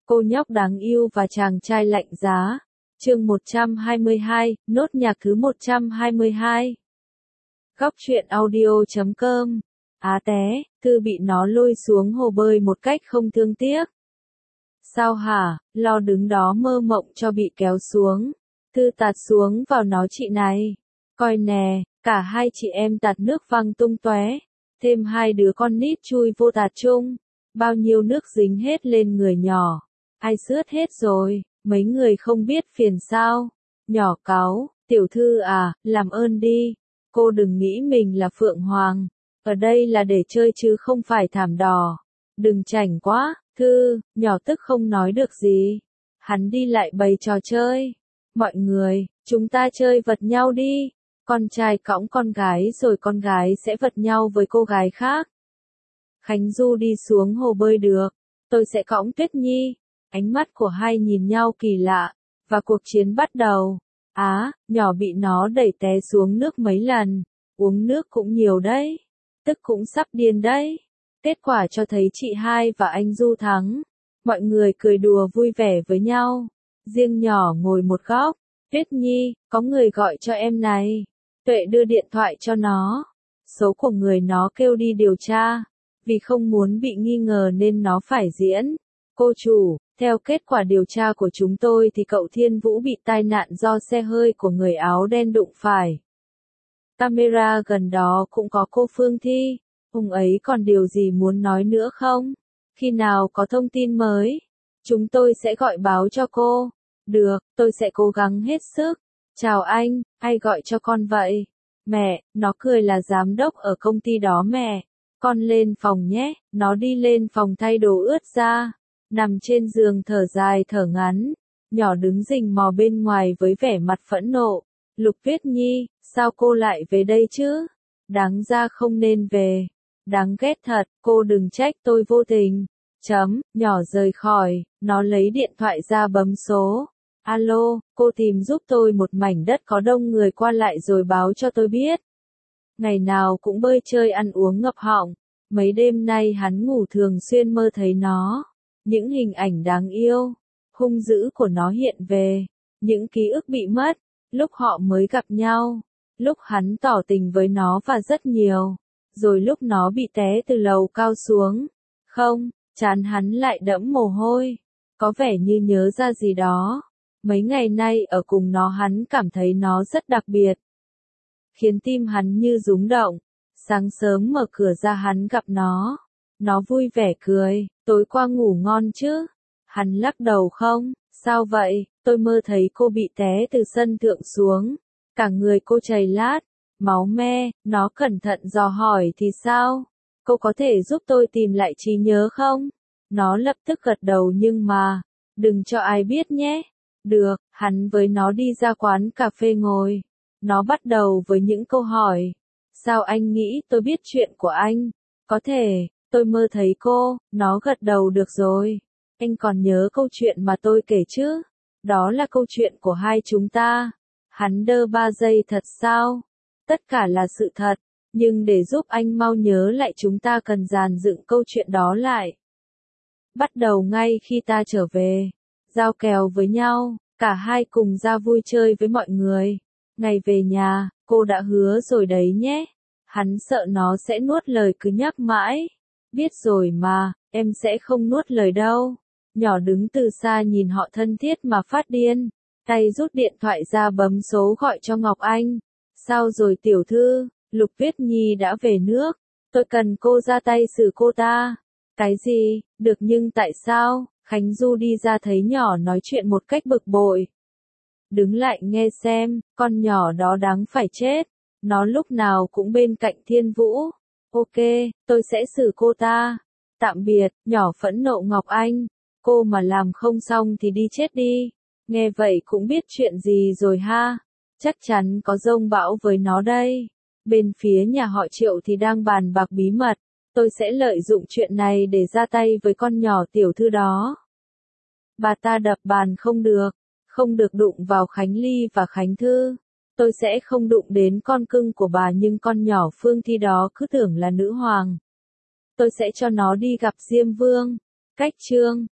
Cô nhóc đáng yêu và chàng trai lạnh giá. Chương 122, nốt nhạc thứ 122. Góc truyện audio.com. Á té, Thư bị nó lôi xuống hồ bơi một cách không thương tiếc. Sao hả, lo đứng đó mơ mộng cho bị kéo xuống. Thư tạt xuống vào nó chị này. Coi nè, cả hai chị em tạt nước văng tung tóe. Thêm hai đứa con nít chui vô tạt chung. Bao nhiêu nước dính hết lên người nhỏ. Ai sướt hết rồi, mấy người không biết phiền sao. Nhỏ cáu, tiểu thư à, làm ơn đi. Cô đừng nghĩ mình là Phượng Hoàng. Ở đây là để chơi chứ không phải thảm đỏ. Đừng chảnh quá, Thư, nhỏ tức không nói được gì. Hắn đi lại bày trò chơi. Mọi người, chúng ta chơi vật nhau đi. Con trai cõng con gái rồi con gái sẽ vật nhau với cô gái khác. Khánh Du đi xuống hồ bơi được. Tôi sẽ cõng Tuyết Nhi. Ánh mắt của hai nhìn nhau kỳ lạ. Và cuộc chiến bắt đầu. Nhỏ bị nó đẩy té xuống nước mấy lần. Uống nước cũng nhiều đấy. Tức cũng sắp điên đấy. Kết quả cho thấy chị hai và anh Du thắng. Mọi người cười đùa vui vẻ với nhau. Riêng nhỏ ngồi một góc. Tuyết Nhi, có người gọi cho em này. Tuệ đưa điện thoại cho nó. Số của người nó kêu đi điều tra. Vì không muốn bị nghi ngờ nên nó phải diễn. Cô chủ, theo kết quả điều tra của chúng tôi thì cậu Thiên Vũ bị tai nạn do xe hơi của người áo đen đụng phải. Camera gần đó cũng có cô Phương Thi. Ông ấy còn điều gì muốn nói nữa không? Khi nào có thông tin mới, chúng tôi sẽ gọi báo cho cô. Được, tôi sẽ cố gắng hết sức. Chào anh, ai gọi cho con vậy? Mẹ, nó cười là giám đốc ở công ty đó mẹ. Con lên phòng nhé, nó đi lên phòng thay đồ ướt ra. Nằm trên giường thở dài thở ngắn. Nhỏ đứng rình mò bên ngoài với vẻ mặt phẫn nộ. Lục Tuyết Nhi, sao cô lại về đây chứ? Đáng ra không nên về. Đáng ghét thật, cô đừng trách tôi vô tình. Nhỏ rời khỏi, nó lấy điện thoại ra bấm số. Alo, cô tìm giúp tôi một mảnh đất có đông người qua lại rồi báo cho tôi biết. Ngày nào cũng bơi chơi ăn uống ngập họng. Mấy đêm nay hắn ngủ thường xuyên mơ thấy nó. Những hình ảnh đáng yêu, hung dữ của nó hiện về. Những ký ức bị mất, lúc họ mới gặp nhau. Lúc hắn tỏ tình với nó và rất nhiều. Rồi lúc nó bị té từ lầu cao xuống. Không, trán hắn lại đẫm mồ hôi. Có vẻ như nhớ ra gì đó. Mấy ngày nay ở cùng nó hắn cảm thấy nó rất đặc biệt. Khiến tim hắn như rung động. Sáng sớm mở cửa ra hắn gặp nó. Nó vui vẻ cười, tối qua ngủ ngon chứ? Hắn lắc đầu không, sao vậy, tôi mơ thấy cô bị té từ sân thượng xuống. Cả người cô chảy lát, máu me, nó cẩn thận dò hỏi thì sao? Cô có thể giúp tôi tìm lại trí nhớ không? Nó lập tức gật đầu nhưng mà, đừng cho ai biết nhé. Được, hắn với nó đi ra quán cà phê ngồi. Nó bắt đầu với những câu hỏi. Sao anh nghĩ tôi biết chuyện của anh? Có thể, tôi mơ thấy cô, nó gật đầu được rồi. Anh còn nhớ câu chuyện mà tôi kể chứ? Đó là câu chuyện của hai chúng ta. Hắn đơ 3 giây thật sao? Tất cả là sự thật, nhưng để giúp anh mau nhớ lại chúng ta cần dàn dựng câu chuyện đó lại. Bắt đầu ngay khi ta trở về, giao kèo với nhau, cả hai cùng ra vui chơi với mọi người. Ngày về nhà, cô đã hứa rồi đấy nhé. Hắn sợ nó sẽ nuốt lời cứ nhắc mãi. Biết rồi mà, em sẽ không nuốt lời đâu. Nhỏ đứng từ xa nhìn họ thân thiết mà phát điên. Tay rút điện thoại ra bấm số gọi cho Ngọc Anh. Sao rồi tiểu thư, Lục Tuyết Nhi đã về nước. Tôi cần cô ra tay xử cô ta. Cái gì, được nhưng tại sao? Khánh Du đi ra thấy nhỏ nói chuyện một cách bực bội. Đứng lại nghe xem, con nhỏ đó đáng phải chết. Nó lúc nào cũng bên cạnh Thiên Vũ. Ok, tôi sẽ xử cô ta. Tạm biệt, nhỏ phẫn nộ Ngọc Anh. Cô mà làm không xong thì đi chết đi. Nghe vậy cũng biết chuyện gì rồi ha. Chắc chắn có dông bão với nó đây. Bên phía nhà họ Triệu thì đang bàn bạc bí mật. Tôi sẽ lợi dụng chuyện này để ra tay với con nhỏ tiểu thư đó. Bà ta đập bàn không được đụng vào Khánh Ly và Khánh Thư. Tôi sẽ không đụng đến con cưng của bà nhưng con nhỏ Phương Thi đó cứ tưởng là nữ hoàng. Tôi sẽ cho nó đi gặp Diêm Vương. Cách chương